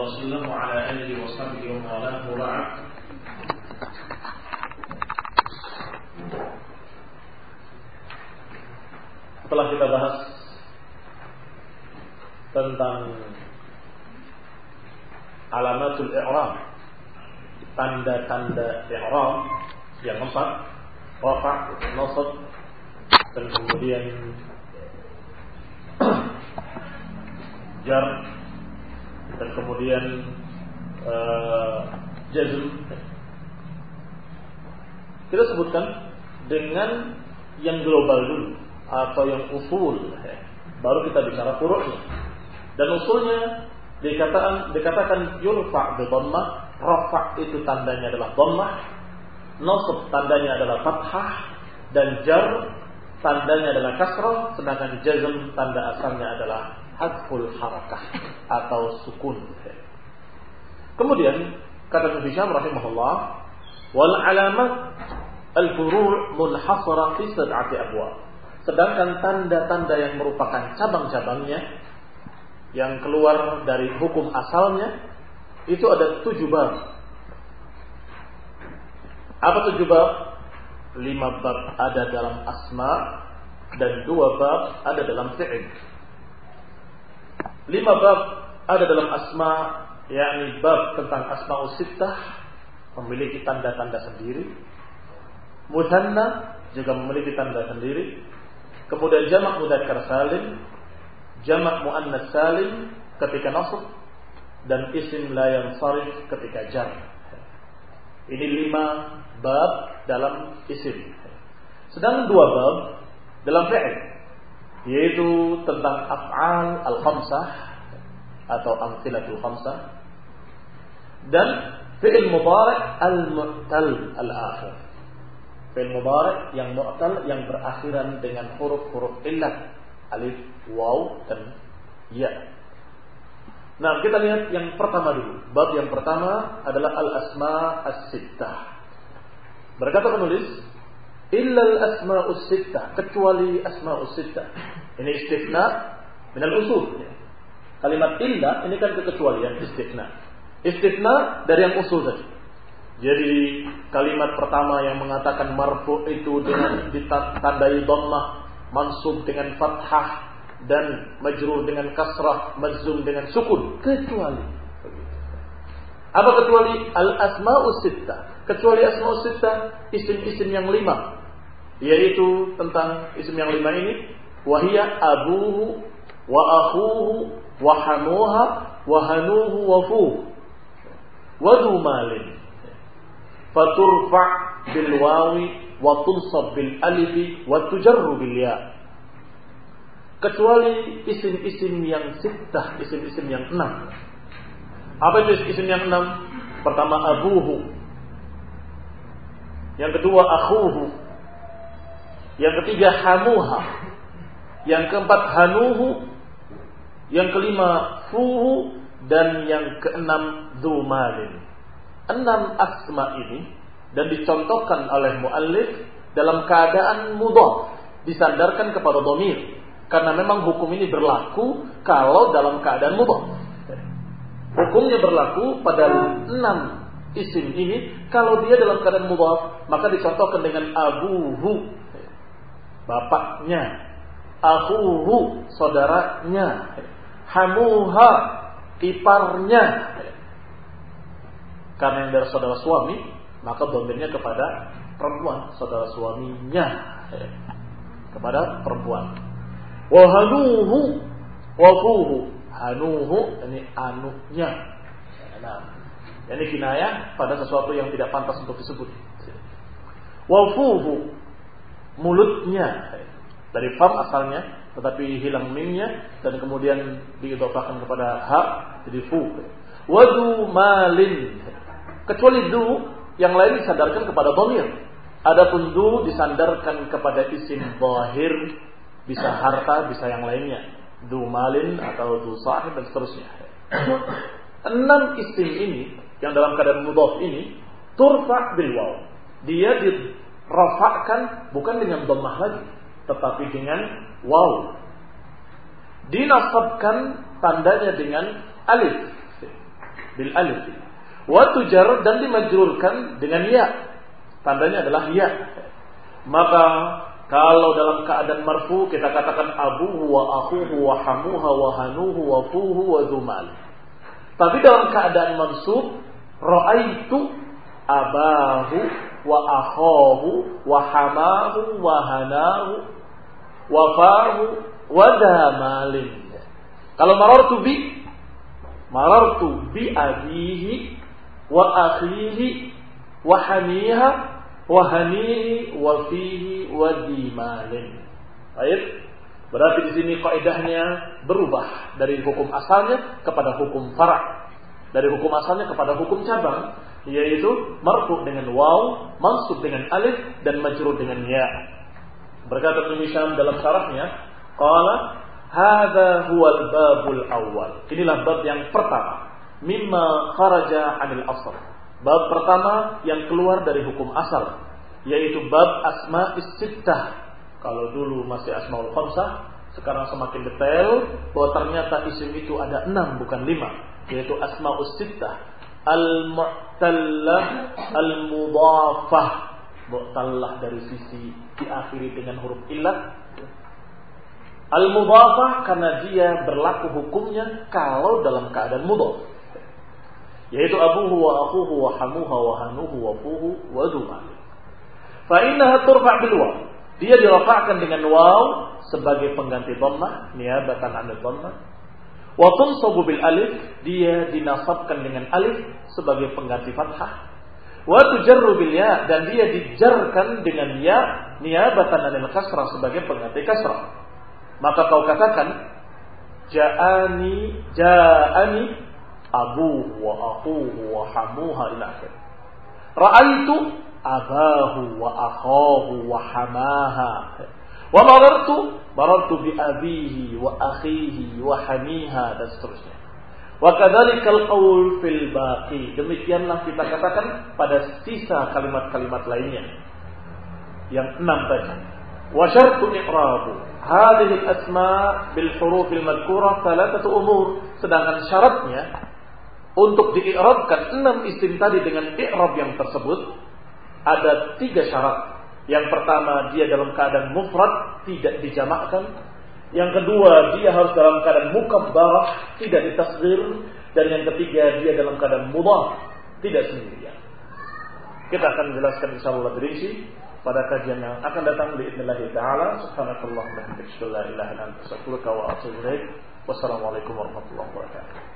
وسلم وعلى آله وصحبه ومن والاه وبعد. Setelah kita bahas tentang alamatul i'rab, tanda-tanda i'rab yang 4, rafa', nasab, dan kemudian jar, dan kemudian jazm. Kita sebutkan dengan yang global dulu atau yang usul, baru kita bicara furu'nya. Dan usulnya dikatakan yurfa' bi dhammah, rafa' itu tandanya adalah dhammah, nasab tandanya adalah fathah, dan jar tandanya adalah kasrah, sedangkan jazm tanda asalnya adalah hadful harakah atau sukun. Kemudian kata Ibnu Hisham rahimahullah, wal alamat al furu' munhasara fi sab'ati abwab. Sedangkan tanda-tanda yang merupakan cabang-cabangnya yang keluar dari hukum asalnya itu ada 7 bab. Apa 7 bab? 5 bab ada dalam asma dan 2 bab ada dalam fi'il. 5 bab ada dalam asma, yakni bab tentang asma'us sittah memiliki tanda-tanda sendiri. Mutsanna juga memiliki tanda sendiri. Kemudian jamak mudzakkar salim, jamak muannas salim ketika nasab, dan isim la yansarif ketika jar. Ini 5 bab dalam isim. Sedang 2 bab dalam fi'il, yaitu tentang af'al al-khamsah atau amtsilatul khamsah, dan fi'il mudhari' al-mu'tal al-akhir. Fi'il mudhari' yang mu'tal yang berakhiran dengan huruf-huruf illat, alif, waw, dan ya. Nah, kita lihat yang pertama dulu. Bab yang pertama adalah al-asma' as-sittah. Berkata penulis, illa al-asma'us sittah, kecuali asma'us sittah. Ini istifna minal usul. Kalimat illa ini kan kekecualian, istifna. Istifna dari yang usul tadi. Jadi kalimat pertama yang mengatakan marfu itu dengan ditandai dhammah, mansub dengan fathah, dan majrur dengan kasrah, majzum dengan sukun, kecuali. Apa kecuali? Al-asma'us sittah. Kecuali asma'us sittah, isim-isim yang 5, yaitu tentang isim yang 5 ini, wahia abuhu wa akhuhu wa hanuha wa hanuhu wa fuh wa dhu malin faturfa' bil wawi wa tunsab bil alifi wa tujarru bil ya. Kecuali isim-isim yang sittah, isim-isim yang 6. Apa itu isim yang 6? Pertama abuhu, yang kedua akhuhu, yang ketiga hamuha, yang keempat hanuhu, yang kelima fuhu, dan yang keenam dzumalin. 6 asma ini dan dicontohkan oleh muallif dalam keadaan mudhaf, disandarkan kepada dhamir, karena memang hukum ini berlaku kalau dalam keadaan mudhaf. Hukumnya berlaku pada 6 isim ini kalau dia dalam keadaan mudhaf, maka dicontohkan dengan abuhu, bapaknya, akhuhu, saudaranya, hamuha, iparnya. Karena yang dari saudara suami, maka dhamirnya kepada perempuan, saudara suaminya, kepada perempuan. Wa hanuhu wa fuhu, hanuhu ini anunya. Nah, ini kinayah pada sesuatu yang tidak pantas untuk disebut. Wa fuhu, mulutnya, dari fam asalnya, tetapi hilang mimnya dan kemudian diidhofahkan kepada ha, jadi fu. Wa dhu malin, kecuali dhu yang lain disandarkan kepada dhamir. Adapun dhu disandarkan kepada isim zahir, bisa harta, bisa yang lainnya. Dhu malin atau dhu sahib dan seterusnya. 6 isim ini yang dalam keadaan mudhaf ini turfa' bil waw. Dia dirafa'kan bukan dengan dhammah lagi, tetapi dengan waw. Dinasabkan tandanya dengan alif. bil alif. Wa tujar dan dimajrurkan dengan ya. Tandanya adalah ya. Maka kalau dalam keadaan marfu kita katakan abuhu wa akhuhu wa hamuha wa hanuhu wa fuhu wa zumal. Tapi dalam keadaan mansub ra'aitu abahu wa akhahu wa hamahu wa hanahu wa fahu wa damalin. Kalau marartu bi abihi wa akhihi wa hamiha wa hanihi wa fihi wa dimalin. Baik. Berarti di sini kaidahnya berubah dari hukum asalnya kepada hukum fara'. Dari hukum asalnya kepada hukum cabang, yaitu marfu dengan waw, mansub dengan alif dan majrur dengan ya. Berkata Ibnu Hisham dalam syarahnya, qala hadza huwal babul awal. Inilah bab yang pertama, mimma kharaja 'anil asl. Bab pertama yang keluar dari hukum asal, yaitu bab asma'is sittah. Kalau dulu masih asmaul khamsah, sekarang semakin detail bahwa ternyata isim itu ada 6 bukan 5, yaitu asma'us sittah. Al-mu'tallah, al-mudhafah. Mu'tallah dari sisi diakhiri dengan huruf illah. Al-mudhafah karena dia berlaku hukumnya kalau dalam keadaan mudhaf, yaitu abuhu wa akhuhu wa hamuha wa hanuhu wa fuhu wa dhumal. Fa innaha turfa' bil waw. Dia dirafa'kan dengan waw sebagai pengganti dhammah, niyabatan 'anil dhammah. Wa tunsabu bil alif, dia dinasabkan dengan alif sebagai pengganti fathah. Wa tujarru bil ya, dan dia dijarkan dengan ya niyabatan 'anil kasrah sebagai pengganti kasrah. Maka kau katakan ja'ani abuhu wa akhuhu wa hamuha ila akhir. Ra'aitu abahu wa akhahu wa hamaha. Wa marartu bi abihi wa akhihi wa hamiha dan seterusnya. Wa kadzalikal qaul fil baqi. Demikianlah kita katakan pada sisa kalimat-kalimat lainnya yang 6 tadi. Wa syartu i'rabu hadhihi al-asma' bil huruf al-madhkurah thalathatu umur. Sedangkan syaratnya untuk dii'rabkan 6 isim tadi dengan i'rab yang tersebut ada 3 syarat. Yang pertama, dia dalam keadaan mufrad, tidak dijamakkan. Yang kedua, dia harus dalam keadaan mukabbarah, tidak ditasghir. Dan yang ketiga, dia dalam keadaan mudhaf, tidak sendirian. Kita akan menjelaskan insyaallah berinci pada kajian yang akan datang biidznillah taala. Subhanakallahumma wa bihamdika asyhadu an la ilaha illa anta astaghfiruka wa atubu ilaik. Wassalamualaikum warahmatullahi wabarakatuh.